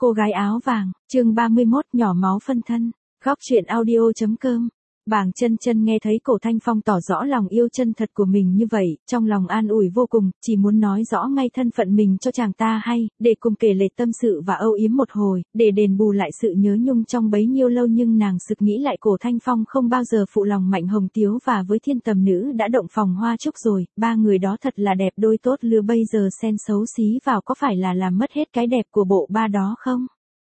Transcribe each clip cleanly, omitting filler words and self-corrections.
Cô gái áo vàng, chương 31 nhỏ máu phân thân, góc truyện audio.com. Bàng Chân Chân nghe thấy Cổ Thanh Phong tỏ rõ lòng yêu chân thật của mình như vậy, trong lòng an ủi vô cùng, chỉ muốn nói rõ ngay thân phận mình cho chàng ta hay, để cùng kể lể tâm sự và âu yếm một hồi, để đền bù lại sự nhớ nhung trong bấy nhiêu lâu, nhưng nàng sực nghĩ lại Cổ Thanh Phong không bao giờ phụ lòng Mạnh Hồng Tiếu và với Thiên Tầm Nữ đã động phòng hoa trúc rồi, ba người đó thật là đẹp đôi tốt lứa, bây giờ xen xấu xí vào có phải là làm mất hết cái đẹp của bộ ba đó không?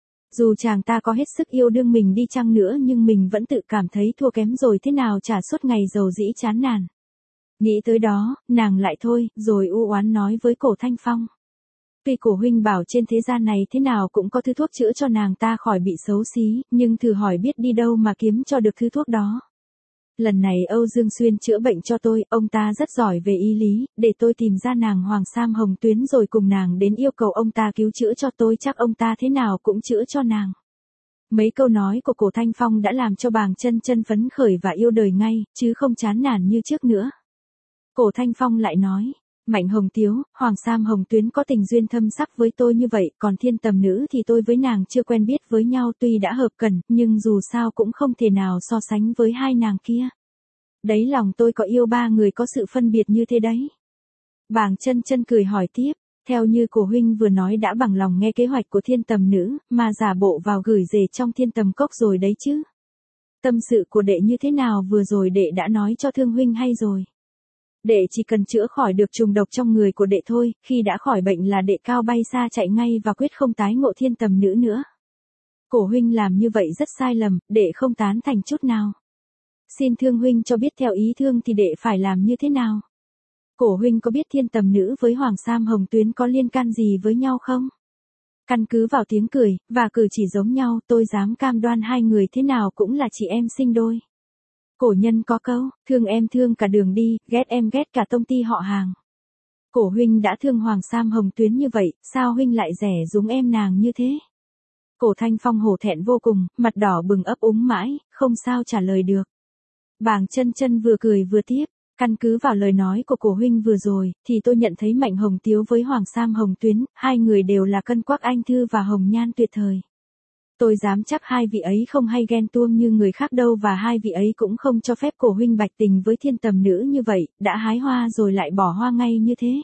Dù chàng ta có hết sức yêu đương mình đi chăng nữa nhưng mình vẫn tự cảm thấy thua kém rồi, thế nào chả suốt ngày dầu dĩ chán nản. Nghĩ tới đó, nàng lại thôi, rồi u oán nói với Cổ Thanh Phong. Tuy Cổ huynh bảo trên thế gian này thế nào cũng có thứ thuốc chữa cho nàng ta khỏi bị xấu xí, nhưng thử hỏi biết đi đâu mà kiếm cho được thứ thuốc đó. Lần này Âu Dương Xuyên chữa bệnh cho tôi, ông ta rất giỏi về y lý, để tôi tìm ra nàng Hoàng Sam Hồng Tuyến rồi cùng nàng đến yêu cầu ông ta cứu chữa cho tôi, chắc ông ta thế nào cũng chữa cho nàng. Mấy câu nói của Cổ Thanh Phong đã làm cho Bàng Chân Chân phấn khởi và yêu đời ngay, chứ không chán nản như trước nữa. Cổ Thanh Phong lại nói, Mạnh Hồng Tiếu, Hoàng Sam Hồng Tuyến có tình duyên thâm sắc với tôi như vậy, còn Thiên Tầm Nữ thì tôi với nàng chưa quen biết với nhau, tuy đã hợp cần, nhưng dù sao cũng không thể nào so sánh với hai nàng kia. Đấy, lòng tôi có yêu ba người có sự phân biệt như thế đấy. Bàng Chân Chân cười hỏi tiếp, theo như Cổ huynh vừa nói đã bằng lòng nghe kế hoạch của Thiên Tầm Nữ, mà giả bộ vào gửi rể trong Thiên Tầm Cốc rồi đấy chứ. Tâm sự của đệ như thế nào vừa rồi đệ đã nói cho Thương huynh hay rồi. Đệ chỉ cần chữa khỏi được trùng độc trong người của đệ thôi, khi đã khỏi bệnh là đệ cao bay xa chạy ngay và quyết không tái ngộ Thiên Tầm Nữ nữa. Cổ huynh làm như vậy rất sai lầm, đệ không tán thành chút nào. Xin Thương huynh cho biết theo ý Thương thì đệ phải làm như thế nào? Cổ huynh có biết Thiên Tầm Nữ với Hoàng Sam Hồng Tuyến có liên can gì với nhau không? Căn cứ vào tiếng cười, và cử chỉ giống nhau, tôi dám cam đoan hai người thế nào cũng là chị em sinh đôi. Cổ nhân có câu, thương em thương cả đường đi, ghét em ghét cả tông ty họ hàng. Cổ huynh đã thương Hoàng Sam Hồng Tuyến như vậy, sao huynh lại rẻ rúng em nàng như thế? Cổ Thanh Phong hổ thẹn vô cùng, mặt đỏ bừng ấp úng mãi, không sao trả lời được. Bàng Chân Chân vừa cười vừa tiếp, căn cứ vào lời nói của Cổ huynh vừa rồi, thì tôi nhận thấy Mạnh Hồng Tiếu với Hoàng Sam Hồng Tuyến, hai người đều là cân quắc anh thư và hồng nhan tuyệt thời. Tôi dám chắc hai vị ấy không hay ghen tuông như người khác đâu, và hai vị ấy cũng không cho phép Cổ huynh bạch tình với Thiên Tầm Nữ như vậy, đã hái hoa rồi lại bỏ hoa ngay như thế.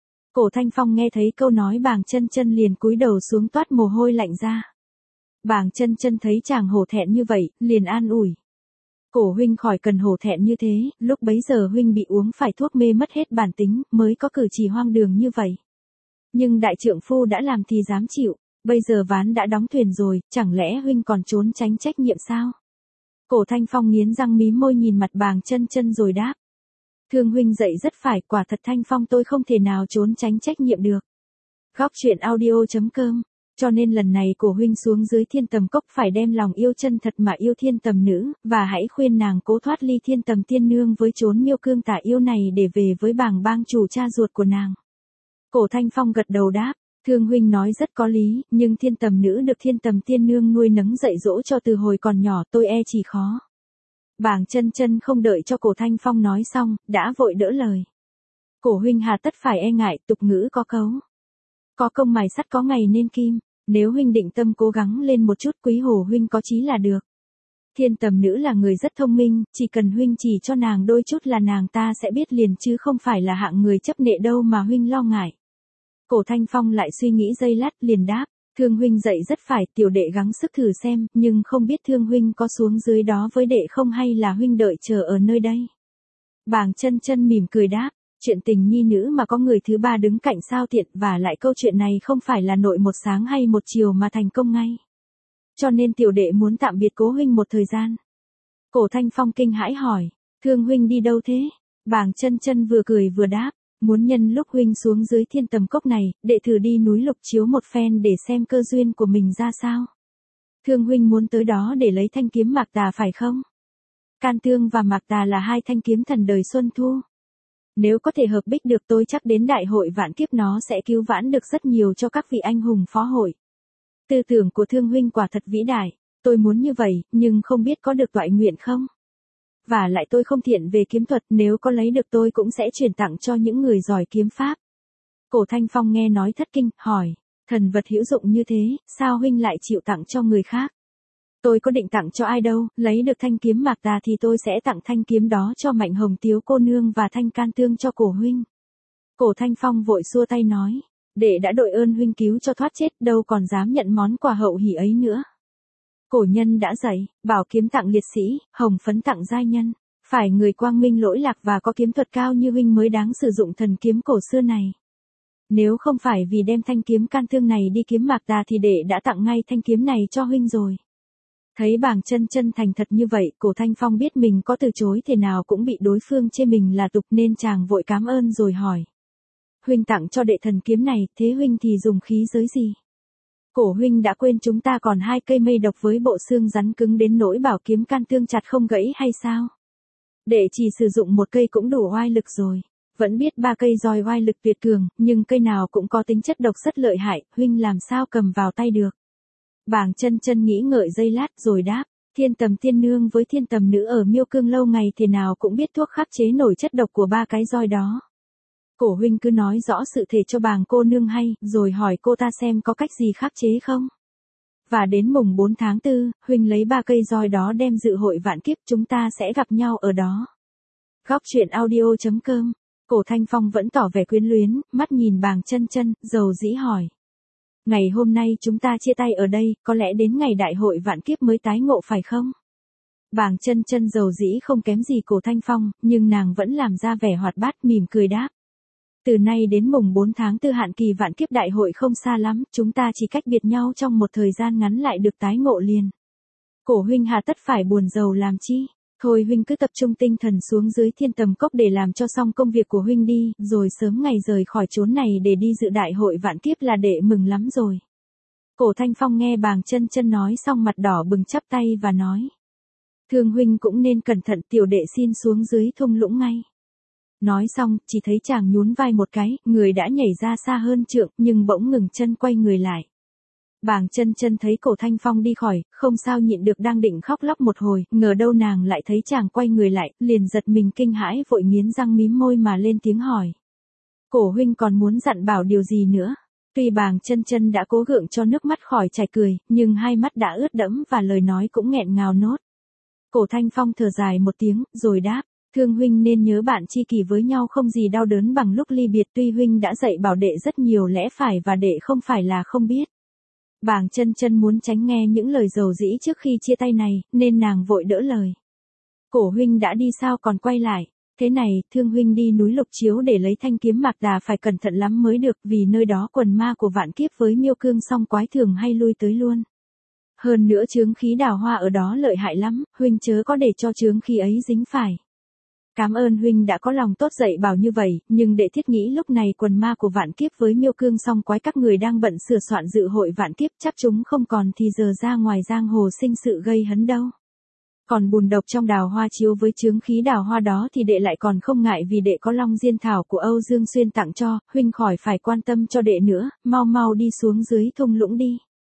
Cổ Thanh Phong nghe thấy câu nói Bàng Chân Chân liền cúi đầu xuống toát mồ hôi lạnh ra. Bàng Chân Chân thấy chàng hổ thẹn như vậy, liền an ủi. Cổ huynh khỏi cần hổ thẹn như thế, lúc bấy giờ huynh bị uống phải thuốc mê mất hết bản tính, mới có cử chỉ hoang đường như vậy. Nhưng đại trượng phu đã làm thì dám chịu, bây giờ ván đã đóng thuyền rồi, chẳng lẽ huynh còn trốn tránh trách nhiệm sao? Cổ Thanh Phong nghiến răng mím môi nhìn mặt Bàng Chân Chân rồi đáp. Thương huynh dạy rất phải, quả thật Thanh Phong tôi không thể nào trốn tránh trách nhiệm được. Góc truyện audio.com. Cho nên lần này Cổ huynh xuống dưới Thiên Tầm Cốc phải đem lòng yêu chân thật mà yêu Thiên Tầm Nữ, và hãy khuyên nàng cố thoát ly Thiên Tầm Tiên Nương với chốn miêu cương tả yêu này để về với Bàng bang chủ cha ruột của nàng. Cổ Thanh Phong gật đầu đáp, Thương huynh nói rất có lý, nhưng Thiên Tầm Nữ được Thiên Tầm Tiên Nương nuôi nấng dạy dỗ cho từ hồi còn nhỏ, tôi e chỉ khó. Bàng Chân Chân không đợi cho Cổ Thanh Phong nói xong, đã vội đỡ lời. Cổ huynh hà tất phải e ngại, tục ngữ có câu. Có công mài sắt có ngày nên kim. Nếu huynh định tâm cố gắng lên một chút, Quý Hổ huynh có chí là được. Thiên Tầm Nữ là người rất thông minh, chỉ cần huynh chỉ cho nàng đôi chút là nàng ta sẽ biết liền, chứ không phải là hạng người chấp nệ đâu mà huynh lo ngại. Cổ Thanh Phong lại suy nghĩ giây lát liền đáp, Thương huynh dạy rất phải, tiểu đệ gắng sức thử xem, nhưng không biết Thương huynh có xuống dưới đó với đệ không hay là huynh đợi chờ ở nơi đây. Bàng Chân Chân mỉm cười đáp. Chuyện tình nhi nữ mà có người thứ ba đứng cạnh sao tiện, và lại câu chuyện này không phải là nội một sáng hay một chiều mà thành công ngay. Cho nên tiểu đệ muốn tạm biệt Cố huynh một thời gian. Cổ Thanh Phong kinh hãi hỏi, Thương huynh đi đâu thế? Bàng Chân Chân vừa cười vừa đáp, muốn nhân lúc huynh xuống dưới Thiên Tầm Cốc này, đệ thử đi núi Lục Chiếu một phen để xem cơ duyên của mình ra sao. Thương huynh muốn tới đó để lấy thanh kiếm Mạc Tà phải không? Can Tương và Mạc Tà là hai thanh kiếm thần đời Xuân Thu. Nếu có thể hợp bích được, tôi chắc đến đại hội vạn kiếp nó sẽ cứu vãn được rất nhiều cho các vị anh hùng phó hội. Tư tưởng của Thương huynh quả thật vĩ đại, tôi muốn như vậy, nhưng không biết có được toại nguyện không? Và lại tôi không thiện về kiếm thuật, nếu có lấy được tôi cũng sẽ truyền tặng cho những người giỏi kiếm pháp. Cổ Thanh Phong nghe nói thất kinh, hỏi, Thần vật hữu dụng như thế, sao huynh lại chịu tặng cho người khác? Tôi có định tặng cho ai đâu, lấy được thanh kiếm Mạc Tà thì tôi sẽ tặng thanh kiếm đó cho Mạnh Hồng Tiếu cô nương và thanh can tương cho Cổ huynh. Cổ Thanh Phong vội xua tay nói, đệ đã đội ơn huynh cứu cho thoát chết, đâu còn dám nhận món quà hậu hỷ ấy nữa. Cổ nhân đã dạy, bảo kiếm tặng liệt sĩ, hồng phấn tặng giai nhân. Phải người quang minh lỗi lạc và có kiếm thuật cao như huynh mới đáng sử dụng thần kiếm cổ xưa này. Nếu không phải vì đem thanh kiếm can thương này đi kiếm Mạc Tà thì đệ đã tặng ngay thanh kiếm này cho huynh rồi. Thấy Bàng Chân Chân thành thật như vậy, Cổ Thanh Phong biết mình có từ chối thế nào cũng bị đối phương chê mình là tục nên chàng vội cảm ơn rồi hỏi. Huynh tặng cho đệ thần kiếm này, thế huynh thì dùng khí giới gì? Cổ huynh đã quên chúng ta còn 2 cây mây độc với bộ xương rắn cứng đến nỗi bảo kiếm can thương chặt không gãy hay sao? Đệ chỉ sử dụng 1 cây cũng đủ oai lực rồi. Vẫn biết 3 cây roi oai lực tuyệt cường, nhưng cây nào cũng có tính chất độc rất lợi hại, huynh làm sao cầm vào tay được. Bàng Chân Chân nghĩ ngợi giây lát rồi đáp, Thiên Tầm Tiên Nương với Thiên Tầm Nữ ở Miêu Cương lâu ngày thế nào cũng biết thuốc khắc chế nổi chất độc của 3 cái roi đó. Cổ huynh cứ nói rõ sự thể cho Bàng cô nương hay, rồi hỏi cô ta xem có cách gì khắc chế không. Và đến mùng 4 tháng 4, huynh lấy 3 cây roi đó đem dự hội vạn kiếp, chúng ta sẽ gặp nhau ở đó. Góc truyện audio.com. Cổ Thanh Phong vẫn tỏ vẻ quyến luyến, mắt nhìn Bàng Chân Chân, dầu dĩ hỏi. Ngày hôm nay chúng ta chia tay ở đây, có lẽ đến ngày đại hội vạn kiếp mới tái ngộ phải không? Bàng Chân Chân dầu dĩ không kém gì Cổ Thanh Phong, nhưng nàng vẫn làm ra vẻ hoạt bát mỉm cười đáp. Từ nay đến mùng 4 tháng 4 hạn kỳ vạn kiếp đại hội không xa lắm, chúng ta chỉ cách biệt nhau trong một thời gian ngắn lại được tái ngộ liền. Cổ huynh hà tất phải buồn rầu làm chi? Thôi huynh cứ tập trung tinh thần xuống dưới Thiên Tầm Cốc để làm cho xong công việc của huynh đi, rồi sớm ngày rời khỏi chốn này để đi dự đại hội vạn kiếp là đệ mừng lắm rồi. Cổ Thanh Phong nghe Bàng Chân Chân nói xong mặt đỏ bừng chắp tay và nói. Thương huynh cũng nên cẩn thận, tiểu đệ xin xuống dưới thung lũng ngay. Nói xong, chỉ thấy chàng nhún vai một cái, người đã nhảy ra xa hơn trượng, nhưng bỗng ngừng chân quay người lại. Bàng Chân Chân thấy Cổ Thanh Phong đi khỏi, không sao nhịn được đang định khóc lóc một hồi, ngờ đâu nàng lại thấy chàng quay người lại, liền giật mình kinh hãi vội nghiến răng mím môi mà lên tiếng hỏi. Cổ huynh còn muốn dặn bảo điều gì nữa? Tuy Bàng Chân Chân đã cố gượng cho nước mắt khỏi chảy cười, nhưng hai mắt đã ướt đẫm và lời nói cũng nghẹn ngào nốt. Cổ Thanh Phong thở dài một tiếng, rồi đáp. Thương huynh nên nhớ bạn tri kỷ với nhau không gì đau đớn bằng lúc ly biệt, tuy huynh đã dạy bảo đệ rất nhiều lẽ phải và đệ không phải là không biết. Bàng Chân Chân muốn tránh nghe những lời dầu dĩ trước khi chia tay này, nên nàng vội đỡ lời. Cổ huynh đã đi sao còn quay lại? Thế này, thương huynh đi núi Lục Chiếu để lấy thanh kiếm Mạc Tà phải cẩn thận lắm mới được, vì nơi đó quần ma của vạn kiếp với Miêu Cương song quái thường hay lui tới luôn. Hơn nữa chướng khí đào hoa ở đó lợi hại lắm, huynh chớ có để cho chướng khí ấy dính phải. Cảm ơn huynh đã có lòng tốt dạy bảo như vậy, nhưng đệ thiết nghĩ lúc này quần ma của vạn kiếp với Miêu Cương song quái các người đang bận sửa soạn dự hội vạn kiếp, chắc chúng không còn thì giờ ra ngoài giang hồ sinh sự gây hấn đâu. Còn bùn độc trong đào hoa chiếu với chướng khí đào hoa đó thì đệ lại còn không ngại, vì đệ có long diên thảo của Âu Dương Xuyên tặng cho, huynh khỏi phải quan tâm cho đệ nữa, mau mau đi xuống dưới thung lũng đi.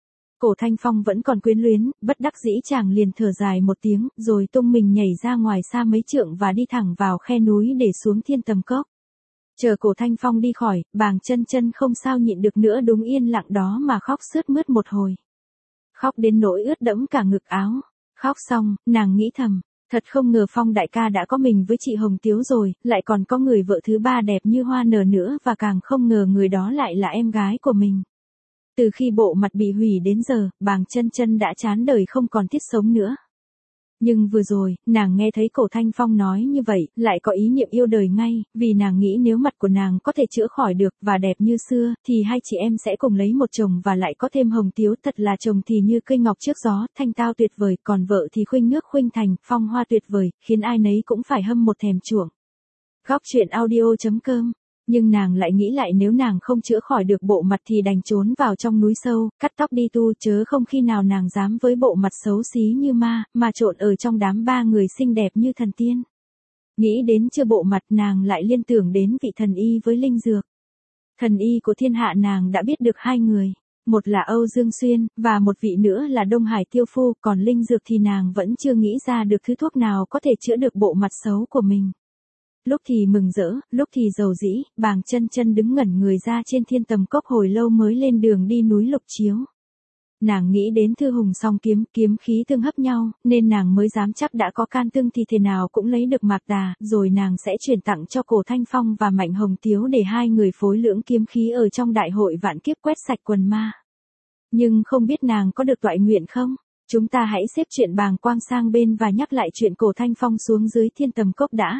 Cổ Thanh Phong vẫn còn quyến luyến, bất đắc dĩ chàng liền thở dài một tiếng, rồi tung mình nhảy ra ngoài xa mấy trượng và đi thẳng vào khe núi để xuống Thiên Tầm Cốc. Chờ Cổ Thanh Phong đi khỏi, Bàng Chân Chân không sao nhịn được nữa, đúng yên lặng đó mà khóc sướt mướt một hồi. Khóc đến nỗi ướt đẫm cả ngực áo. Khóc xong, nàng nghĩ thầm, thật không ngờ Phong đại ca đã có mình với chị Hồng Tiếu rồi, lại còn có người vợ thứ ba đẹp như hoa nở nữa, và càng không ngờ người đó lại là em gái của mình. Từ khi bộ mặt bị hủy đến giờ, Bàng Chân Chân đã chán đời không còn thiết sống nữa. Nhưng vừa rồi, nàng nghe thấy Cổ Thanh Phong nói như vậy, lại có ý niệm yêu đời ngay, vì nàng nghĩ nếu mặt của nàng có thể chữa khỏi được và đẹp như xưa, thì hai chị em sẽ cùng lấy một chồng và lại có thêm Hồng Tiếu, thật là chồng thì như cây ngọc trước gió, thanh tao tuyệt vời, còn vợ thì khuynh nước khuynh thành, phong hoa tuyệt vời, khiến ai nấy cũng phải hâm một thèm chuộng. Góc truyện audio.com. Nhưng nàng lại nghĩ lại, nếu nàng không chữa khỏi được bộ mặt thì đành trốn vào trong núi sâu, cắt tóc đi tu, chớ không khi nào nàng dám với bộ mặt xấu xí như ma, mà trộn ở trong đám ba người xinh đẹp như thần tiên. Nghĩ đến chưa bộ mặt, nàng lại liên tưởng đến vị thần y với linh dược. Thần y của thiên hạ nàng đã biết được hai người, một là Âu Dương Xuyên, và một vị nữa là Đông Hải Tiêu Phu, còn linh dược thì nàng vẫn chưa nghĩ ra được thứ thuốc nào có thể chữa được bộ mặt xấu của mình. Lúc thì mừng rỡ, lúc thì dầu dĩ, Bàng Chân Chân đứng ngẩn người ra trên Thiên Tầm Cốc hồi lâu mới lên đường đi núi Lục Chiếu. Nàng nghĩ đến Thư Hùng song kiếm, kiếm khí tương hấp nhau, nên nàng mới dám chắc đã có can tương thì thế nào cũng lấy được Mạc Đà, rồi nàng sẽ chuyển tặng cho Cổ Thanh Phong và Mạnh Hồng Tiếu để hai người phối lưỡng kiếm khí ở trong đại hội vạn kiếp quét sạch quần ma. Nhưng không biết nàng có được toại nguyện không? Chúng ta hãy xếp chuyện Bàng Quang sang bên và nhắc lại chuyện Cổ Thanh Phong xuống dưới Thiên Tầm Cốc đã.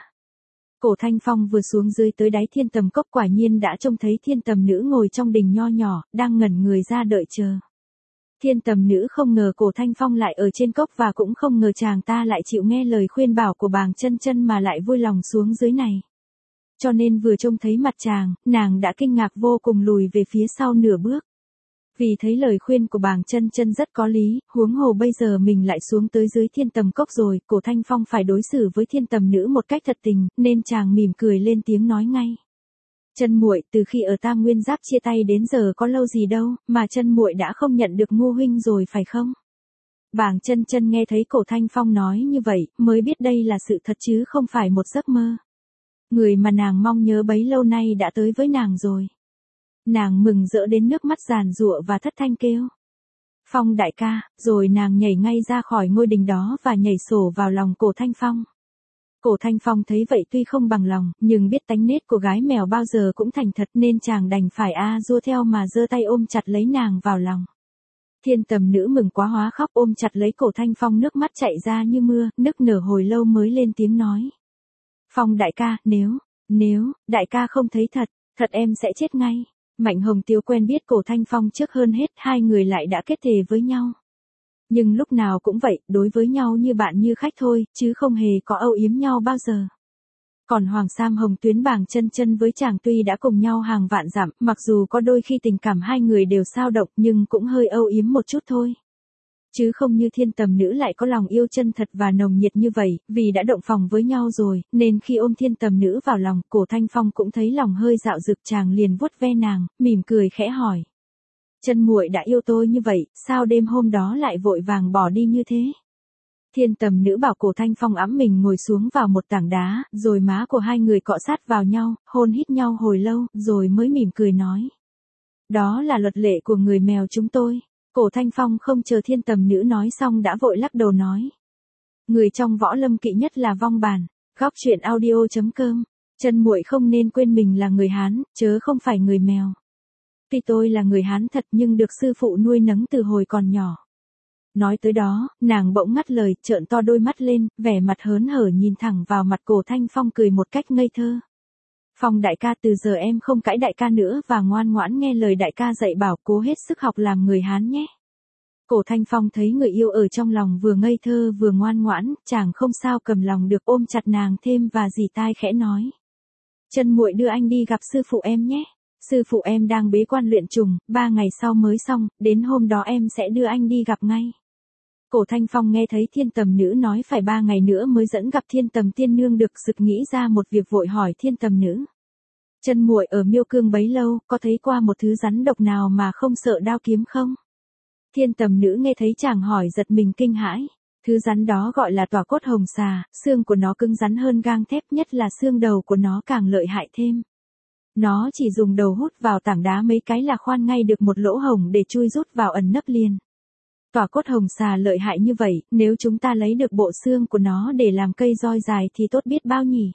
Cổ Thanh Phong vừa xuống dưới tới đáy Thiên Tầm Cốc quả nhiên đã trông thấy Thiên Tầm Nữ ngồi trong đình nho nhỏ, đang ngẩn người ra đợi chờ. Thiên Tầm Nữ không ngờ Cổ Thanh Phong lại ở trên cốc và cũng không ngờ chàng ta lại chịu nghe lời khuyên bảo của Bàng Chân Chân mà lại vui lòng xuống dưới này. Cho nên vừa trông thấy mặt chàng, nàng đã kinh ngạc vô cùng lùi về phía sau nửa bước. Vì thấy lời khuyên của Bàng Chân Chân rất có lý, huống hồ bây giờ mình lại xuống tới dưới Thiên Tầm Cốc rồi, Cổ Thanh Phong phải đối xử với Thiên Tầm Nữ một cách thật tình, nên chàng mỉm cười lên tiếng nói ngay. Chân muội, từ khi ở Tam Nguyên Giáp chia tay đến giờ có lâu gì đâu, mà chân muội đã không nhận được Ngô huynh rồi phải không? Bàng Chân Chân nghe thấy Cổ Thanh Phong nói như vậy, mới biết đây là sự thật chứ không phải một giấc mơ. Người mà nàng mong nhớ bấy lâu nay đã tới với nàng rồi. Nàng mừng rỡ đến nước mắt giàn giụa và thất thanh kêu. Phong đại ca, rồi nàng nhảy ngay ra khỏi ngôi đình đó và nhảy sổ vào lòng Cổ Thanh Phong. Cổ Thanh Phong thấy vậy tuy không bằng lòng, nhưng biết tánh nết của gái mèo bao giờ cũng thành thật nên chàng đành phải dua theo mà giơ tay ôm chặt lấy nàng vào lòng. Thiên Tầm Nữ mừng quá hóa khóc ôm chặt lấy Cổ Thanh Phong, nước mắt chảy ra như mưa, nức nở hồi lâu mới lên tiếng nói. Phong đại ca, nếu, đại ca không thấy thật em sẽ chết ngay. Mạnh Hồng Tiếu quen biết Cổ Thanh Phong trước hơn hết, hai người lại đã kết thề với nhau. Nhưng lúc nào cũng vậy, đối với nhau như bạn như khách thôi, chứ không hề có âu yếm nhau bao giờ. Còn Hoàng Sam Hồng Tuyến Bàng Chân Chân với chàng tuy đã cùng nhau hàng vạn dặm, mặc dù có đôi khi tình cảm hai người đều xao động nhưng cũng hơi âu yếm một chút thôi. Chứ không như Thiên Tầm Nữ lại có lòng yêu chân thật và nồng nhiệt như vậy, vì đã động phòng với nhau rồi, nên khi ôm Thiên Tầm Nữ vào lòng, Cổ Thanh Phong cũng thấy lòng hơi dạo dực, chàng liền vuốt ve nàng, mỉm cười khẽ hỏi. Chân muội đã yêu tôi như vậy, sao đêm hôm đó lại vội vàng bỏ đi như thế? Thiên Tầm Nữ bảo Cổ Thanh Phong ẵm mình ngồi xuống vào một tảng đá, rồi má của hai người cọ sát vào nhau, hôn hít nhau hồi lâu, rồi mới mỉm cười nói. Đó là luật lệ của người mèo chúng tôi. Cổ Thanh Phong không chờ Thiên Tầm Nữ nói xong đã vội lắc đầu nói. Người trong võ lâm kỵ nhất là vong bản. Góc truyện audio.com. Chân muội không nên quên mình là người Hán, chớ không phải người mèo. Tuy tôi là người Hán thật nhưng được sư phụ nuôi nấng từ hồi còn nhỏ. Nói tới đó, nàng bỗng ngắt lời, trợn to đôi mắt lên, vẻ mặt hớn hở nhìn thẳng vào mặt Cổ Thanh Phong cười một cách ngây thơ. Phong đại ca, từ giờ em không cãi đại ca nữa và ngoan ngoãn nghe lời đại ca dạy bảo, cố hết sức học làm người Hán nhé. Cổ Thanh Phong thấy người yêu ở trong lòng vừa ngây thơ vừa ngoan ngoãn, chàng không sao cầm lòng được ôm chặt nàng thêm và dì tai khẽ nói. Chân muội đưa anh đi gặp sư phụ em nhé. Sư phụ em đang bế quan luyện trùng, 3 ngày sau mới xong, đến hôm đó em sẽ đưa anh đi gặp ngay. Cổ Thanh Phong nghe thấy Thiên Tầm Nữ nói phải 3 ngày nữa mới dẫn gặp Thiên Tầm Tiên Nương được sực nghĩ ra một việc vội hỏi Thiên Tầm Nữ. Chân muội ở Miêu Cương bấy lâu, có thấy qua một thứ rắn độc nào mà không sợ đao kiếm không? Thiên Tầm Nữ nghe thấy chàng hỏi giật mình kinh hãi. Thứ rắn đó gọi là tỏa cốt hồng xà, xương của nó cứng rắn hơn gang thép, nhất là xương đầu của nó càng lợi hại thêm. Nó chỉ dùng đầu hút vào tảng đá mấy cái là khoan ngay được một lỗ hổng để chui rút vào ẩn nấp liền. Tỏa cốt hồng xà lợi hại như vậy, nếu chúng ta lấy được bộ xương của nó để làm cây roi dài thì tốt biết bao nhỉ.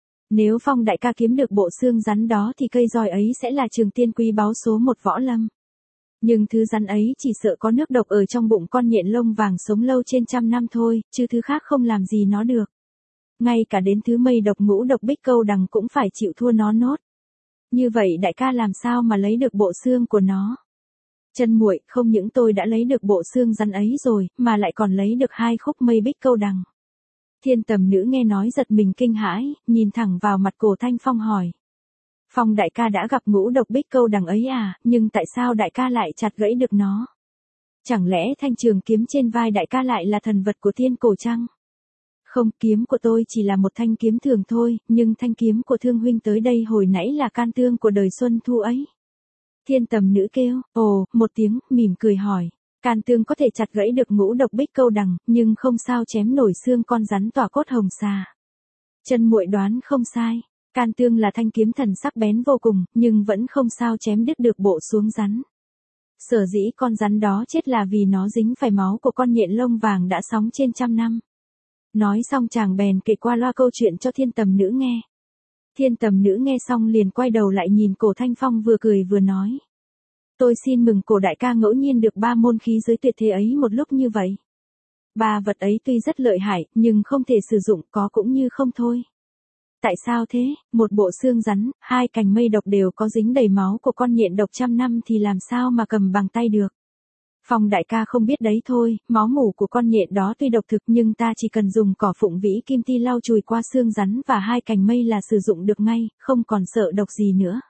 Nếu Phong đại ca kiếm được bộ xương rắn đó thì cây roi ấy sẽ là trường tiên quý báu số 1 võ lâm. Nhưng thứ rắn ấy chỉ sợ có nước độc ở trong bụng con nhện lông vàng sống lâu trên 100 năm thôi, chứ thứ khác không làm gì nó được. Ngay cả đến thứ mây độc ngũ độc bích câu đằng cũng phải chịu thua nó nốt. Như vậy đại ca làm sao mà lấy được bộ xương của nó? Chân muội, không những tôi đã lấy được bộ xương rắn ấy rồi, mà lại còn lấy được 2 khúc mây bích câu đằng. Thiên Tầm Nữ nghe nói giật mình kinh hãi, nhìn thẳng vào mặt Cổ Thanh Phong hỏi. Phong đại ca đã gặp ngũ độc bích câu đằng ấy à, nhưng tại sao đại ca lại chặt gãy được nó? Chẳng lẽ thanh trường kiếm trên vai đại ca lại là thần vật của thiên cổ chăng? Không, kiếm của tôi chỉ là một thanh kiếm thường thôi, nhưng thanh kiếm của thương huynh tới đây hồi nãy là can tương của đời Xuân Thu ấy. Thiên Tầm Nữ kêu, ồ, một tiếng, mỉm cười hỏi. Can tương có thể chặt gãy được ngũ độc bích câu đằng, nhưng không sao chém nổi xương con rắn tỏa cốt hồng xà. Chân muội đoán không sai. Can tương là thanh kiếm thần sắc bén vô cùng, nhưng vẫn không sao chém đứt được bộ xuống rắn. Sở dĩ con rắn đó chết là vì nó dính phải máu của con nhện lông vàng đã sống trên 100 năm. Nói xong chàng bèn kể qua loa câu chuyện cho thiên tầm nữ nghe. Thiên tầm nữ nghe xong liền quay đầu lại nhìn Cổ Thanh Phong vừa cười vừa nói. Tôi xin mừng Cổ đại ca ngẫu nhiên được 3 môn khí giới tuyệt thế ấy một lúc như vậy. 3 vật ấy tuy rất lợi hại, nhưng không thể sử dụng, có cũng như không thôi. Tại sao thế? Một bộ xương rắn, 2 cành mây độc đều có dính đầy máu của con nhện độc 100 năm thì làm sao mà cầm bằng tay được. Phong đại ca không biết đấy thôi, máu mủ của con nhện đó tuy độc thực nhưng ta chỉ cần dùng cỏ phụng vĩ kim ti lau chùi qua xương rắn và 2 cành mây là sử dụng được ngay, không còn sợ độc gì nữa.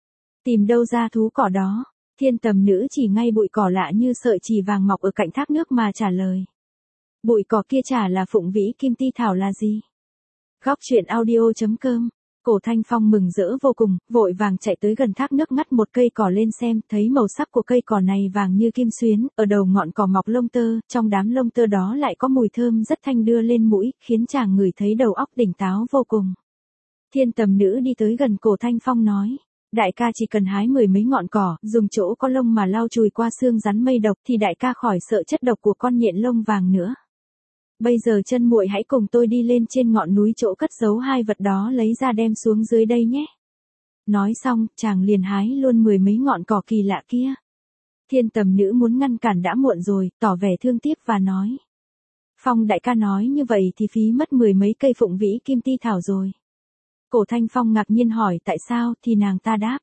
Tìm đâu ra thú cỏ đó? Thiên tầm nữ chỉ ngay bụi cỏ lạ như sợi chỉ vàng mọc ở cạnh thác nước mà trả lời. Bụi cỏ kia chả là phụng vĩ kim ti thảo là gì? Góc truyện audio.com. Cổ Thanh Phong mừng rỡ vô cùng, vội vàng chạy tới gần thác nước ngắt một cây cỏ lên xem, thấy màu sắc của cây cỏ này vàng như kim xuyến, ở đầu ngọn cỏ mọc lông tơ, trong đám lông tơ đó lại có mùi thơm rất thanh đưa lên mũi, khiến chàng ngửi thấy đầu óc tỉnh táo vô cùng. Thiên tầm nữ đi tới gần Cổ Thanh Phong nói, đại ca chỉ cần hái 10 mấy ngọn cỏ, dùng chỗ có lông mà lau chùi qua xương rắn mây độc thì đại ca khỏi sợ chất độc của con nhện lông vàng nữa. Bây giờ chân muội hãy cùng tôi đi lên trên ngọn núi chỗ cất giấu 2 vật đó lấy ra đem xuống dưới đây nhé. Nói xong, chàng liền hái luôn 10 mấy ngọn cỏ kỳ lạ kia. Thiên tầm nữ muốn ngăn cản đã muộn rồi, tỏ vẻ thương tiếc và nói. Phong đại ca nói như vậy thì phí mất 10 mấy cây phụng vĩ kim ti thảo rồi. Cổ Thanh Phong ngạc nhiên hỏi tại sao thì nàng ta đáp.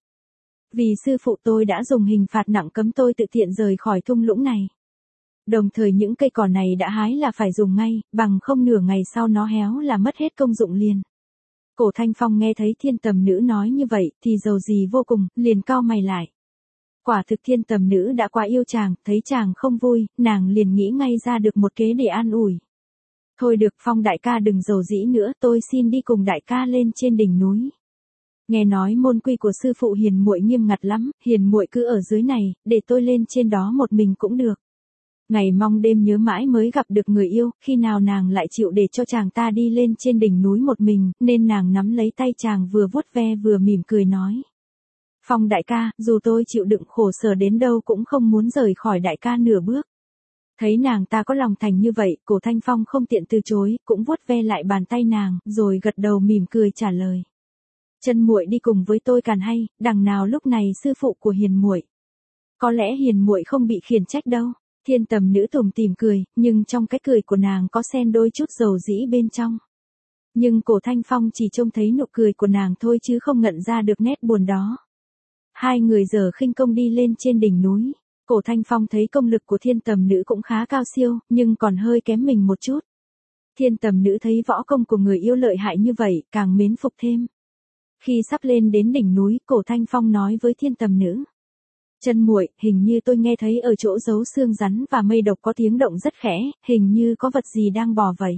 Vì sư phụ tôi đã dùng hình phạt nặng cấm tôi tự tiện rời khỏi thung lũng này. Đồng thời những cây cỏ này đã hái là phải dùng ngay, bằng không nửa ngày sau nó héo là mất hết công dụng liền. Cổ Thanh Phong nghe thấy thiên tầm nữ nói như vậy thì giàu gì vô cùng, liền cau mày lại. Quả thực thiên tầm nữ đã quá yêu chàng, thấy chàng không vui, nàng liền nghĩ ngay ra được một kế để an ủi. Thôi được Phong đại ca đừng giàu dĩ nữa, tôi xin đi cùng đại ca lên trên đỉnh núi. Nghe nói môn quy của sư phụ hiền muội nghiêm ngặt lắm, hiền muội cứ ở dưới này, để tôi lên trên đó một mình cũng được. Ngày mong đêm nhớ mãi mới gặp được người yêu, khi nào nàng lại chịu để cho chàng ta đi lên trên đỉnh núi một mình, nên nàng nắm lấy tay chàng vừa vuốt ve vừa mỉm cười nói. Phong đại ca, dù tôi chịu đựng khổ sở đến đâu cũng không muốn rời khỏi đại ca nửa bước. Thấy nàng ta có lòng thành như vậy, Cổ Thanh Phong không tiện từ chối, cũng vuốt ve lại bàn tay nàng, rồi gật đầu mỉm cười trả lời. Chân muội đi cùng với tôi càng hay, đằng nào lúc này sư phụ của hiền muội. Có lẽ hiền muội không bị khiển trách đâu. Thiên tầm nữ tủm tỉm cười, nhưng trong cái cười của nàng có xen đôi chút dầu dĩ bên trong. Nhưng Cổ Thanh Phong chỉ trông thấy nụ cười của nàng thôi chứ không ngnhận ra được nét buồn đó. Hai người giờ khinh công đi lên trên đỉnh núi. Cổ Thanh Phong thấy công lực của thiên tầm nữ cũng khá cao siêu, nhưng còn hơi kém mình một chút. Thiên tầm nữ thấy võ công của người yêu lợi hại như vậy, càng mến phục thêm. Khi sắp lên đến đỉnh núi, Cổ Thanh Phong nói với thiên tầm nữ. Chân muội, hình như tôi nghe thấy ở chỗ giấu xương rắn và mây độc có tiếng động rất khẽ, hình như có vật gì đang bò vậy.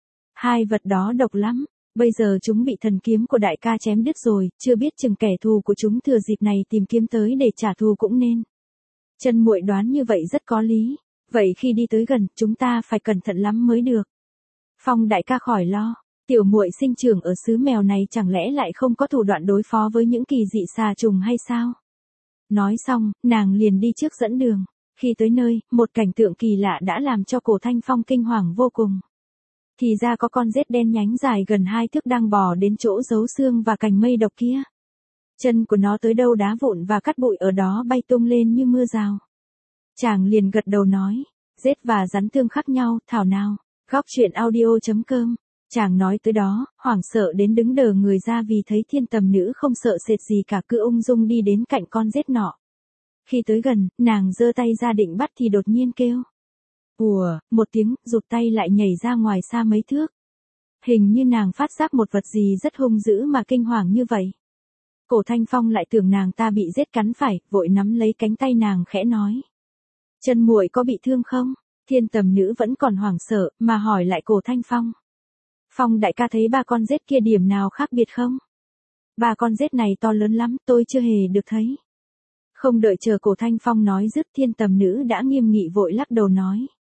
2 vật đó độc lắm, bây giờ chúng bị thần kiếm của đại ca chém đứt rồi, chưa biết chừng kẻ thù của chúng thừa dịp này tìm kiếm tới để trả thù cũng nên. Chân muội đoán như vậy rất có lý, vậy khi đi tới gần, chúng ta phải cẩn thận lắm mới được. Phong đại ca khỏi lo, tiểu muội sinh trưởng ở xứ mèo này chẳng lẽ lại không có thủ đoạn đối phó với những kỳ dị xà trùng hay sao? Nói xong, nàng liền đi trước dẫn đường. Khi tới nơi, một cảnh tượng kỳ lạ đã làm cho Cổ Thanh Phong kinh hoàng vô cùng. Thì ra có con rết đen nhánh dài gần 2 thước đang bò đến chỗ giấu xương và cành mây độc kia. Chân của nó tới đâu đá vụn và cát bụi ở đó bay tung lên như mưa rào. Chàng liền gật đầu nói, rết và rắn tương khắc nhau, thảo nào. Góc truyện audio.com. Chàng nói tới đó, hoảng sợ đến đứng đờ người ra vì thấy thiên tầm nữ không sợ sệt gì cả, cứ ung dung đi đến cạnh con rết nọ. Khi tới gần, nàng giơ tay ra định bắt thì đột nhiên kêu. Ùa, một tiếng, rụt tay lại nhảy ra ngoài xa mấy thước. Hình như nàng phát giác một vật gì rất hung dữ mà kinh hoàng như vậy. Cổ Thanh Phong lại tưởng nàng ta bị rết cắn phải, vội nắm lấy cánh tay nàng khẽ nói. Chân muội có bị thương không? Thiên tầm nữ vẫn còn hoảng sợ, mà hỏi lại Cổ Thanh Phong. Phong đại ca thấy 3 con rết kia điểm nào khác biệt không? 3 con rết này to lớn lắm, tôi chưa hề được thấy. Không đợi chờ Cổ Thanh Phong nói dứt, thiên tầm nữ đã nghiêm nghị vội lắc đầu nói.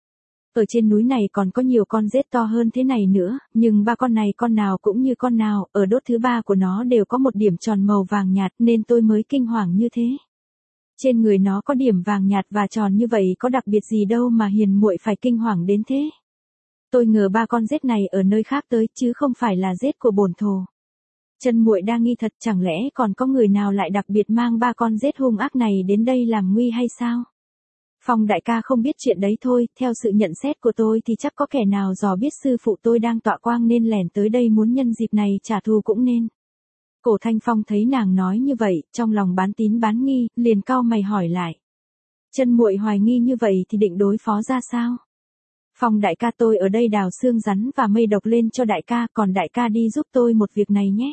Ở trên núi này còn có nhiều con rết to hơn thế này nữa, nhưng ba con này con nào cũng như con nào, ở đốt thứ ba của nó đều có một điểm tròn màu vàng nhạt nên tôi mới kinh hoàng như thế. Trên người nó có điểm vàng nhạt và tròn như vậy có đặc biệt gì đâu mà hiền muội phải kinh hoàng đến thế. Tôi ngờ ba con rết này ở nơi khác tới chứ không phải là rết của bổn thổ. Chân muội đang nghi thật, chẳng lẽ còn có người nào lại đặc biệt mang ba con rết hung ác này đến đây làm nguy hay sao? Phong đại ca không biết chuyện đấy thôi, theo sự nhận xét của tôi thì chắc có kẻ nào dò biết sư phụ tôi đang tọa quang nên lẻn tới đây muốn nhân dịp này trả thù cũng nên. Cổ Thanh Phong thấy nàng nói như vậy, trong lòng bán tín bán nghi, liền cau mày hỏi lại. Chân muội hoài nghi như vậy thì định đối phó ra sao? Phong đại ca, tôi ở đây đào xương rắn và mây độc lên cho đại ca, còn đại ca đi giúp tôi một việc này nhé.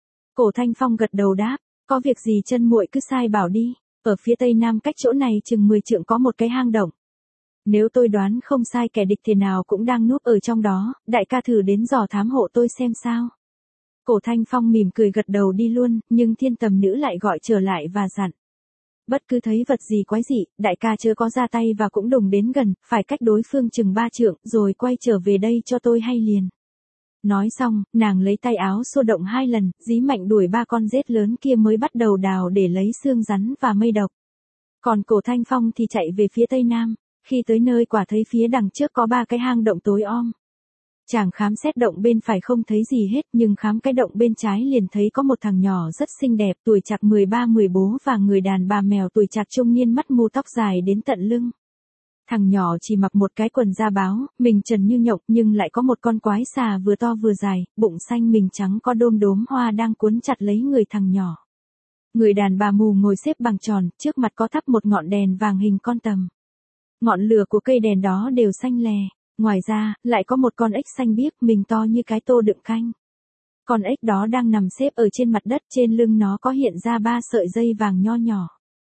Cổ Thanh Phong gật đầu đáp, có việc gì chân muội cứ sai bảo đi. Ở phía tây nam cách chỗ này chừng 10 trượng có một cái hang động. Nếu tôi đoán không sai kẻ địch thế nào cũng đang núp ở trong đó, đại ca thử đến dò thám hộ tôi xem sao. Cổ Thanh Phong mỉm cười gật đầu đi luôn, nhưng thiên tầm nữ lại gọi trở lại và dặn. Bất cứ thấy vật gì quái dị, đại ca chớ có ra tay và cũng đừng đến gần, phải cách đối phương chừng 3 trượng, rồi quay trở về đây cho tôi hay liền. Nói xong, nàng lấy tay áo xô động 2 lần, dí mạnh đuổi ba con rết lớn kia mới bắt đầu đào để lấy xương rắn và mây độc. Còn Cổ Thanh Phong thì chạy về phía tây nam, khi tới nơi quả thấy phía đằng trước có 3 cái hang động tối om. Chàng khám xét động bên phải không thấy gì hết, nhưng khám cái động bên trái liền thấy có một thằng nhỏ rất xinh đẹp, tuổi trạc 13-14 và người đàn bà mèo tuổi trạc trung niên mắt mù tóc dài đến tận lưng. Thằng nhỏ chỉ mặc một cái quần da báo, mình trần như nhộng nhưng lại có một con quái xà vừa to vừa dài, bụng xanh mình trắng có đom đóm hoa đang cuốn chặt lấy người thằng nhỏ. Người đàn bà mù ngồi xếp bằng tròn, trước mặt có thắp một ngọn đèn vàng hình con tầm. Ngọn lửa của cây đèn đó đều xanh lè, ngoài ra, lại có một con ếch xanh biếc mình to như cái tô đựng canh. Con ếch đó đang nằm xếp ở trên mặt đất, trên lưng nó có hiện ra 3 sợi dây vàng nho nhỏ.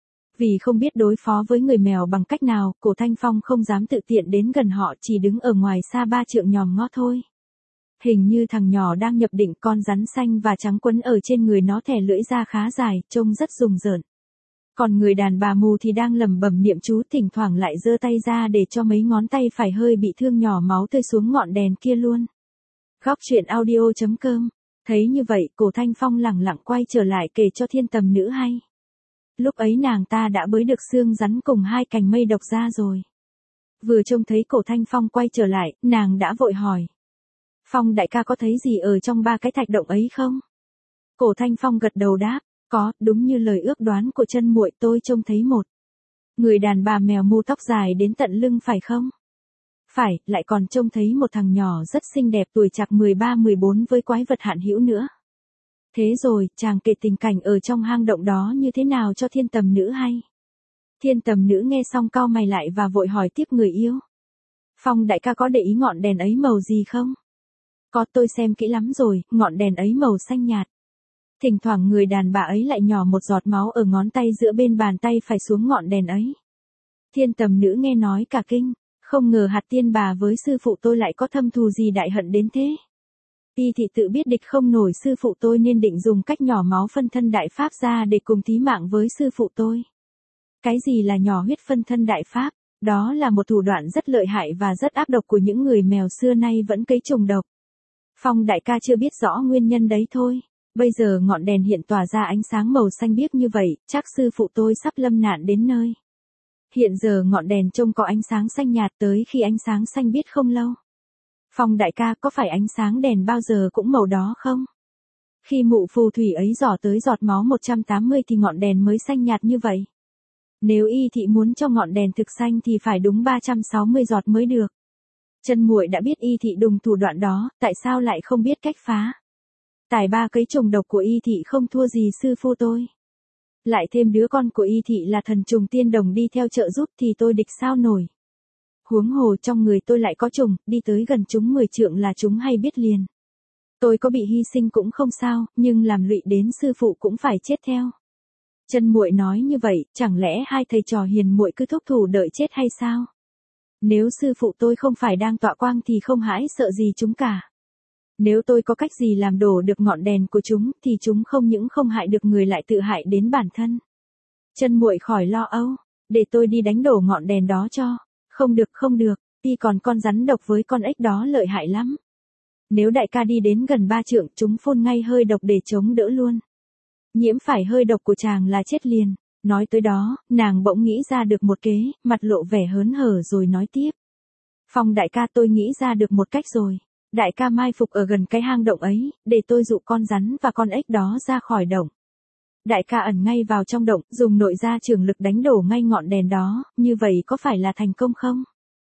Vì không biết đối phó với người mèo bằng cách nào, Cổ Thanh Phong không dám tự tiện đến gần họ, chỉ đứng ở ngoài xa 3 trượng nhòm ngó thôi. Hình như thằng nhỏ đang nhập định, con rắn xanh và trắng quấn ở trên người nó thè lưỡi ra khá dài, trông rất rùng rợn. Còn người đàn bà mù thì đang lẩm bẩm niệm chú, thỉnh thoảng lại giơ tay ra để cho mấy ngón tay phải hơi bị thương nhỏ máu tươi xuống ngọn đèn kia luôn. Góc truyện audio.com. Thấy như vậy, Cổ Thanh Phong lẳng lặng quay trở lại kể cho thiên tầm nữ hay. Lúc ấy nàng ta đã bới được xương rắn cùng 2 cành mây độc ra rồi. Vừa trông thấy Cổ Thanh Phong quay trở lại, nàng đã vội hỏi. Phong đại ca có thấy gì ở trong 3 cái thạch động ấy không? Cổ Thanh Phong gật đầu đáp, có, đúng như lời ước đoán của chân muội, tôi trông thấy một người đàn bà mèo mu tóc dài đến tận lưng phải không? Phải, lại còn trông thấy một thằng nhỏ rất xinh đẹp tuổi trạc 13-14 với quái vật hạn hữu nữa. Thế rồi, chàng kể tình cảnh ở trong hang động đó như thế nào cho thiên tầm nữ hay. Thiên tầm nữ nghe xong cau mày lại và vội hỏi tiếp người yêu. Phong đại ca có để ý ngọn đèn ấy màu gì không? Có, tôi xem kỹ lắm rồi, ngọn đèn ấy màu xanh nhạt. Thỉnh thoảng người đàn bà ấy lại nhỏ một giọt máu ở ngón tay giữa bên bàn tay phải xuống ngọn đèn ấy. Thiên tầm nữ nghe nói cả kinh, không ngờ hạt tiên bà với sư phụ tôi lại có thâm thù gì đại hận đến thế. Y thị tự biết địch không nổi sư phụ tôi nên định dùng cách nhỏ máu phân thân đại pháp ra để cùng thí mạng với sư phụ tôi. Cái gì là nhỏ huyết phân thân đại pháp? Đó là một thủ đoạn rất lợi hại và rất ác độc của những người mèo xưa nay vẫn cấy trùng độc. Phong đại ca chưa biết rõ nguyên nhân đấy thôi. Bây giờ ngọn đèn hiện tỏa ra ánh sáng màu xanh biếc như vậy, chắc sư phụ tôi sắp lâm nạn đến nơi. Hiện giờ ngọn đèn trông có ánh sáng xanh nhạt, tới khi ánh sáng xanh biếc không lâu. Phong đại ca, có phải ánh sáng đèn bao giờ cũng màu đó không? Khi mụ phù thủy ấy dò tới giọt máu 180 thì ngọn đèn mới xanh nhạt như vậy. Nếu y thị muốn cho ngọn đèn thực xanh thì phải đúng 360 giọt mới được. Chân muội đã biết y thị dùng thủ đoạn đó, tại sao lại không biết cách phá? Tài ba cấy trùng độc của y thị không thua gì sư phụ tôi. Lại thêm đứa con của y thị là thần trùng tiên đồng đi theo trợ giúp thì tôi địch sao nổi. Huống hồ trong người tôi lại có trùng, đi tới gần chúng 10 trượng là chúng hay biết liền. Tôi có bị hy sinh cũng không sao, nhưng làm lụy đến sư phụ cũng phải chết theo. Chân muội nói như vậy, chẳng lẽ hai thầy trò hiền muội cứ thúc thủ đợi chết hay sao? Nếu sư phụ tôi không phải đang tọa quang thì không hãi sợ gì chúng cả. Nếu tôi có cách gì làm đổ được ngọn đèn của chúng thì chúng không những không hại được người lại tự hại đến bản thân. Chân muội khỏi lo âu, để tôi đi đánh đổ ngọn đèn đó cho. Không được, không được, Pi còn con rắn độc với con ếch đó lợi hại lắm. Nếu đại ca đi đến gần 3 trượng chúng phun ngay hơi độc để chống đỡ luôn. Nhiễm phải hơi độc của chàng là chết liền. Nói tới đó, nàng bỗng nghĩ ra được một kế, mặt lộ vẻ hớn hở rồi nói tiếp. Phong đại ca tôi nghĩ ra được một cách rồi. Đại ca mai phục ở gần cái hang động ấy, để tôi dụ con rắn và con ếch đó ra khỏi động. Đại ca ẩn ngay vào trong động, dùng nội gia trường lực đánh đổ ngay ngọn đèn đó, như vậy có phải là thành công không?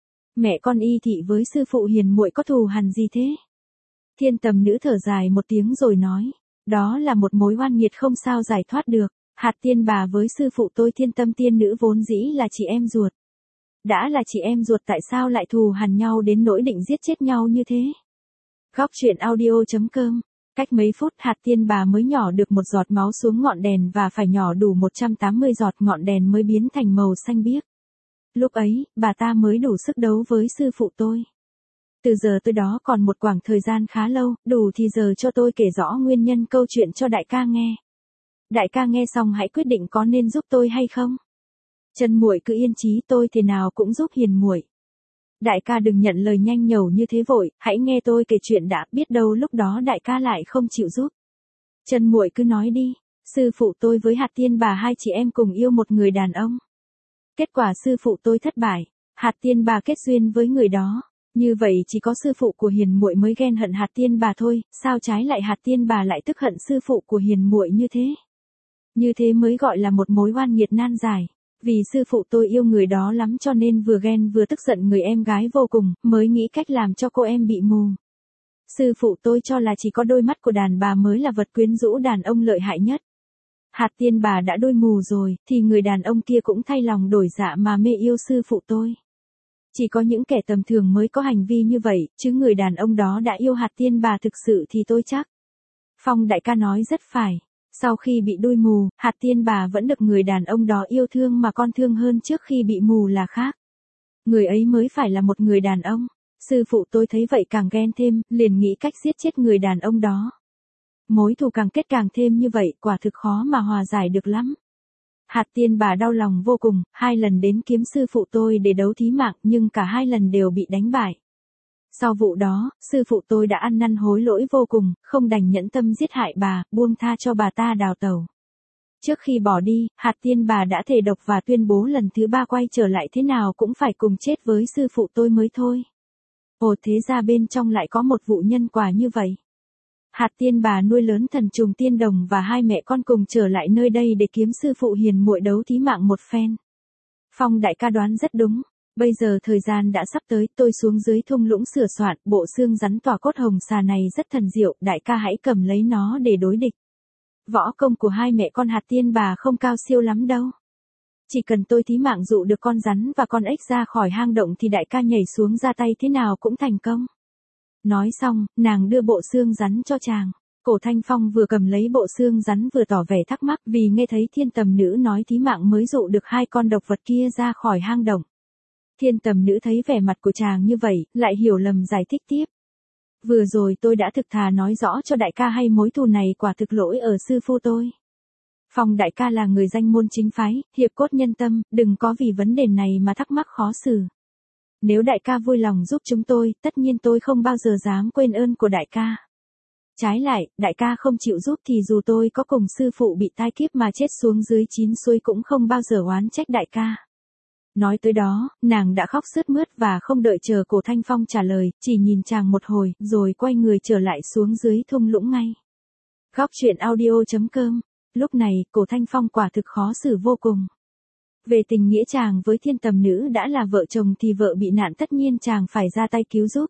Mẹ con Y Thị với sư phụ Hiền muội có thù hằn gì thế? Thiên Tầm Nữ thở dài một tiếng rồi nói, đó là một mối oan nghiệt không sao giải thoát được. Hạt Tiên Bà với sư phụ tôi Thiên Tâm Tiên Nữ vốn dĩ là chị em ruột. Đã là chị em ruột tại sao lại thù hằn nhau đến nỗi định giết chết nhau như thế? Góc truyện audio.com. Cách mấy phút Hạt Tiên Bà mới nhỏ được một giọt máu xuống ngọn đèn và phải nhỏ đủ 180 giọt ngọn đèn mới biến thành màu xanh biếc. Lúc ấy, bà ta mới đủ sức đấu với sư phụ tôi. Từ giờ tới đó còn một khoảng thời gian khá lâu, đủ thì giờ cho tôi kể rõ nguyên nhân câu chuyện cho đại ca nghe. Đại ca nghe xong hãy quyết định có nên giúp tôi hay không. Chân muội cứ yên chí, tôi thế nào cũng giúp Hiền muội. Đại ca đừng nhận lời nhanh nhẩu như thế vội, hãy nghe tôi kể chuyện đã, biết đâu lúc đó đại ca lại không chịu giúp. Chân muội cứ nói đi. Sư phụ tôi với Hạt Tiên Bà hai chị em cùng yêu một người đàn ông. Kết quả sư phụ tôi thất bại, Hạt Tiên Bà kết duyên với người đó. Như vậy chỉ có sư phụ của Hiền muội mới ghen hận Hạt Tiên Bà thôi, sao trái lại Hạt Tiên Bà lại tức hận sư phụ của Hiền muội như thế? Như thế mới gọi là một mối oan nghiệt nan giải. Vì sư phụ tôi yêu người đó lắm cho nên vừa ghen vừa tức giận người em gái vô cùng, mới nghĩ cách làm cho cô em bị mù. Sư phụ tôi cho là chỉ có đôi mắt của đàn bà mới là vật quyến rũ đàn ông lợi hại nhất. Hạt Tiên Bà đã đôi mù rồi, thì người đàn ông kia cũng thay lòng đổi dạ mà mê yêu sư phụ tôi. Chỉ có những kẻ tầm thường mới có hành vi như vậy, chứ người đàn ông đó đã yêu Hạt Tiên Bà thực sự thì tôi chắc. Phong đại ca nói rất phải. Sau khi bị đôi mù, Hạt Tiên Bà vẫn được người đàn ông đó yêu thương mà con thương hơn trước khi bị mù là khác. Người ấy mới phải là một người đàn ông. Sư phụ tôi thấy vậy càng ghen thêm, liền nghĩ cách giết chết người đàn ông đó. Mối thù càng kết càng thêm như vậy, quả thực khó mà hòa giải được lắm. Hạt Tiên Bà đau lòng vô cùng, 2 lần đến kiếm sư phụ tôi để đấu thí mạng nhưng cả 2 lần đều bị đánh bại. Sau vụ đó, sư phụ tôi đã ăn năn hối lỗi vô cùng, không đành nhẫn tâm giết hại bà, buông tha cho bà ta đào tẩu. Trước khi bỏ đi, Hạt Tiên Bà đã thề độc và tuyên bố lần thứ 3 quay trở lại thế nào cũng phải cùng chết với sư phụ tôi mới thôi. Ồ, thế ra bên trong lại có một vụ nhân quả như vậy. Hạt Tiên Bà nuôi lớn thần trùng tiên đồng và 2 mẹ con cùng trở lại nơi đây để kiếm sư phụ Hiền muội đấu thí mạng một phen. Phong đại ca đoán rất đúng. Bây giờ thời gian đã sắp tới, tôi xuống dưới thung lũng sửa soạn, bộ xương rắn tỏa cốt hồng xà này rất thần diệu, đại ca hãy cầm lấy nó để đối địch. Võ công của 2 mẹ con Hạt Tiên Bà không cao siêu lắm đâu. Chỉ cần tôi thí mạng dụ được con rắn và con ếch ra khỏi hang động thì đại ca nhảy xuống ra tay thế nào cũng thành công. Nói xong, nàng đưa bộ xương rắn cho chàng. Cổ Thanh Phong vừa cầm lấy bộ xương rắn vừa tỏ vẻ thắc mắc vì nghe thấy Thiên Tầm Nữ nói thí mạng mới dụ được 2 con độc vật kia ra khỏi hang động. Thiên Tầm Nữ thấy vẻ mặt của chàng như vậy, lại hiểu lầm giải thích tiếp. Vừa rồi tôi đã thực thà nói rõ cho đại ca hay mối thù này quả thực lỗi ở sư phụ tôi. Phong đại ca là người danh môn chính phái, hiệp cốt nhân tâm, đừng có vì vấn đề này mà thắc mắc khó xử. Nếu đại ca vui lòng giúp chúng tôi, tất nhiên tôi không bao giờ dám quên ơn của đại ca. Trái lại, đại ca không chịu giúp thì dù tôi có cùng sư phụ bị tai kiếp mà chết xuống dưới 9 suối cũng không bao giờ oán trách đại ca. Nói tới đó, nàng đã khóc sướt mướt và không đợi chờ Cổ Thanh Phong trả lời, chỉ nhìn chàng một hồi, rồi quay người trở lại xuống dưới thung lũng ngay. Góc truyện audio.com. Lúc này, Cổ Thanh Phong quả thực khó xử vô cùng. Về tình nghĩa chàng với Thiên Tầm Nữ đã là vợ chồng thì vợ bị nạn tất nhiên chàng phải ra tay cứu giúp.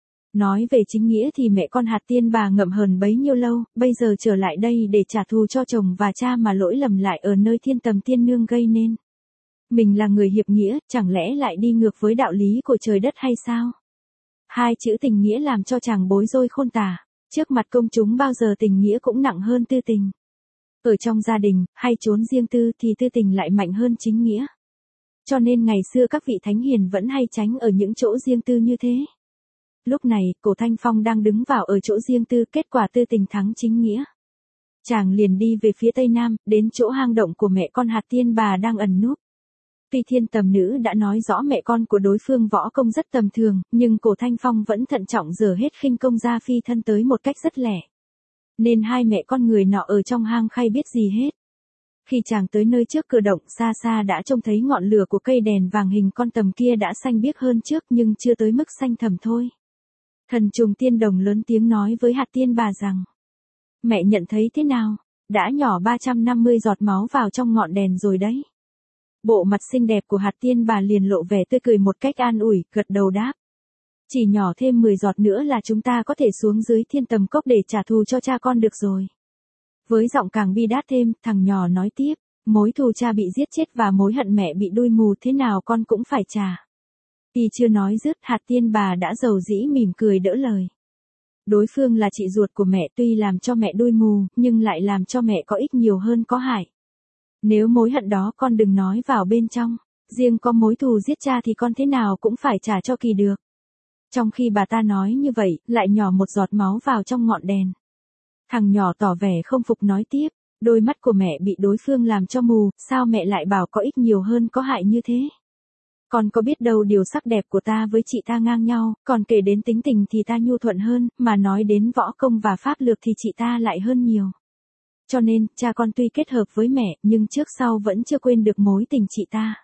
Nói về chính nghĩa thì mẹ con Hạt Tiên Bà ngậm hờn bấy nhiêu lâu, bây giờ trở lại đây để trả thù cho chồng và cha mà lỗi lầm lại ở nơi Thiên Tầm Tiên Nương gây nên. Mình là người hiệp nghĩa, chẳng lẽ lại đi ngược với đạo lý của trời đất hay sao? 2 chữ tình nghĩa làm cho chàng bối rối khôn tả. Trước mặt công chúng bao giờ tình nghĩa cũng nặng hơn tư tình. Ở trong gia đình, hay chốn riêng tư thì tư tình lại mạnh hơn chính nghĩa. Cho nên ngày xưa các vị thánh hiền vẫn hay tránh ở những chỗ riêng tư như thế. Lúc này, Cổ Thanh Phong đang đứng vào ở chỗ riêng tư, kết quả tư tình thắng chính nghĩa. Chàng liền đi về phía tây nam, đến chỗ hang động của mẹ con Hạt Tiên Bà đang ẩn núp. Tuy thiên tầm nữ đã nói rõ mẹ con của đối phương võ công rất tầm thường, nhưng Cổ Thanh Phong vẫn thận trọng giở hết khinh công ra phi thân tới một cách rất lẻ. Nên hai mẹ con người nọ ở trong hang khay biết gì hết. Khi chàng tới nơi trước cửa động, xa xa đã trông thấy ngọn lửa của cây đèn vàng hình con tầm kia đã xanh biếc hơn trước, nhưng chưa tới mức xanh thẳm thôi. Thần trùng tiên đồng lớn tiếng nói với hạt tiên bà rằng: mẹ nhận thấy thế nào? Đã nhỏ 350 giọt máu vào trong ngọn đèn rồi đấy. Bộ mặt xinh đẹp của hạt tiên bà liền lộ vẻ tươi cười một cách an ủi, gật đầu đáp: chỉ nhỏ thêm 10 giọt nữa là chúng ta có thể xuống dưới thiên tầm cốc để trả thù cho cha con được rồi. Với giọng càng bi đát thêm, thằng nhỏ nói tiếp: mối thù cha bị giết chết và mối hận mẹ bị đuôi mù thế nào con cũng phải trả. Y chưa nói dứt, hạt tiên bà đã dầu dĩ mỉm cười đỡ lời. Đối phương là chị ruột của mẹ, tuy làm cho mẹ đuôi mù, nhưng lại làm cho mẹ có ích nhiều hơn có hại. Nếu mối hận đó con đừng nói vào bên trong, riêng có mối thù giết cha thì con thế nào cũng phải trả cho kỳ được. Trong khi bà ta nói như vậy, lại nhỏ một giọt máu vào trong ngọn đèn. Thằng nhỏ tỏ vẻ không phục nói tiếp: đôi mắt của mẹ bị đối phương làm cho mù, sao mẹ lại bảo có ích nhiều hơn có hại như thế? Con có biết đâu điều sắc đẹp của ta với chị ta ngang nhau, còn kể đến tính tình thì ta nhu thuận hơn, mà nói đến võ công và pháp lược thì chị ta lại hơn nhiều. Cho nên, cha con tuy kết hợp với mẹ, nhưng trước sau vẫn chưa quên được mối tình chị ta.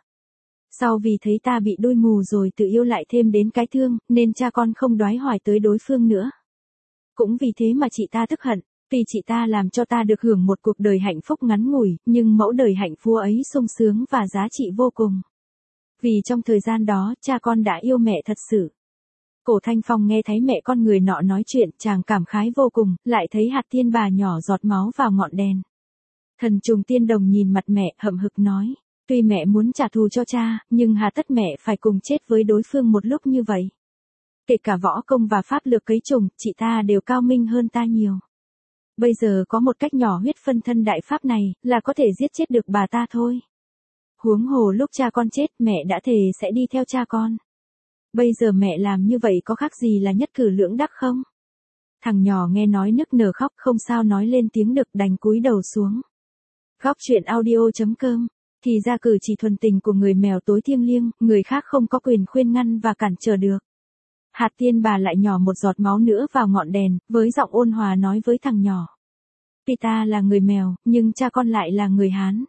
Sau vì thấy ta bị đuôi mù rồi tự yêu lại thêm đến cái thương, nên cha con không đoái hoài tới đối phương nữa. Cũng vì thế mà chị ta tức hận, vì chị ta làm cho ta được hưởng một cuộc đời hạnh phúc ngắn ngủi, nhưng mẫu đời hạnh phúc ấy sung sướng và giá trị vô cùng. Vì trong thời gian đó, cha con đã yêu mẹ thật sự. Cổ Thanh Phong nghe thấy mẹ con người nọ nói chuyện, chàng cảm khái vô cùng, lại thấy hạt tiên bà nhỏ giọt máu vào ngọn đèn. Thần trùng tiên đồng nhìn mặt mẹ, hậm hực nói: tuy mẹ muốn trả thù cho cha, nhưng hà tất mẹ phải cùng chết với đối phương một lúc như vậy. Kể cả võ công và pháp lược cấy trùng, chị ta đều cao minh hơn ta nhiều. Bây giờ có một cách nhỏ huyết phân thân đại pháp này, là có thể giết chết được bà ta thôi. Huống hồ lúc cha con chết, mẹ đã thề sẽ đi theo cha con. Bây giờ mẹ làm như vậy có khác gì là nhất cử lưỡng đắc không? Thằng nhỏ nghe nói nức nở khóc, không sao nói lên tiếng được, đành cúi đầu xuống. Góc truyện audio.com. Thì ra cử chỉ thuần tình của người mèo tối thiêng liêng, người khác không có quyền khuyên ngăn và cản trở được. Hạt tiên bà lại nhỏ một giọt máu nữa vào ngọn đèn, với giọng ôn hòa nói với thằng nhỏ: tuy ta là người mèo, nhưng cha con lại là người Hán.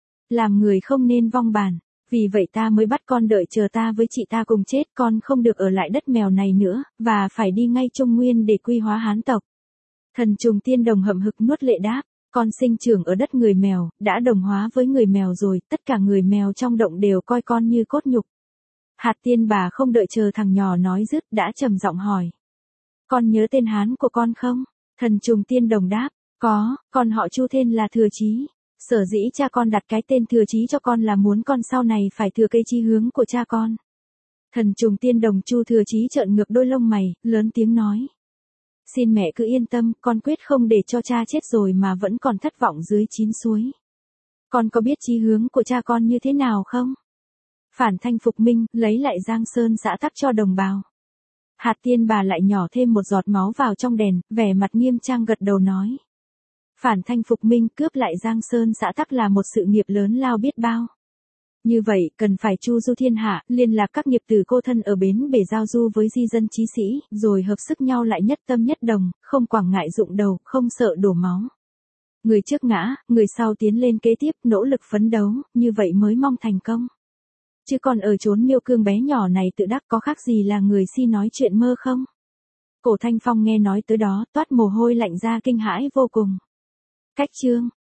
Làm người không nên vong bản, vì vậy ta mới bắt con đợi chờ ta với chị ta cùng chết, con không được ở lại đất mèo này nữa, và phải đi ngay Trung Nguyên để quy hóa Hán tộc. Thần trùng tiên đồng hậm hực nuốt lệ đáp: con sinh trưởng ở đất người mèo, đã đồng hóa với người mèo rồi, tất cả người mèo trong động đều coi con như cốt nhục. Hạt tiên bà không đợi chờ thằng nhỏ nói dứt, đã trầm giọng hỏi: con nhớ tên Hán của con không? Thần trùng tiên đồng đáp: có, con họ Chu tên là Thừa Chí. Sở dĩ cha con đặt cái tên Thừa Chí cho con là muốn con sau này phải thừa cây chí hướng của cha con. Thần trùng tiên đồng Chu Thừa Chí trợn ngược đôi lông mày, lớn tiếng nói: xin mẹ cứ yên tâm, con quyết không để cho cha chết rồi mà vẫn còn thất vọng dưới 9 suối. Con có biết chí hướng của cha con như thế nào không? Phản thanh phục minh, lấy lại Giang Sơn xã tắc cho đồng bào. Hạt tiên bà lại nhỏ thêm một giọt máu vào trong đèn, vẻ mặt nghiêm trang gật đầu nói: phản thanh phục minh, cướp lại Giang Sơn xã tắc là một sự nghiệp lớn lao biết bao. Như vậy, cần phải chu du thiên hạ, liên lạc các nghiệp tử cô thân ở bến bể giao du với di dân chí sĩ, rồi hợp sức nhau lại nhất tâm nhất đồng, không quảng ngại rụng đầu, không sợ đổ máu. Người trước ngã, người sau tiến lên kế tiếp, nỗ lực phấn đấu, như vậy mới mong thành công. Chứ còn ở chốn miêu cương bé nhỏ này tự đắc có khác gì là người si nói chuyện mơ không? Cổ Thanh Phong nghe nói tới đó, toát mồ hôi lạnh ra kinh hãi vô cùng. Cách chương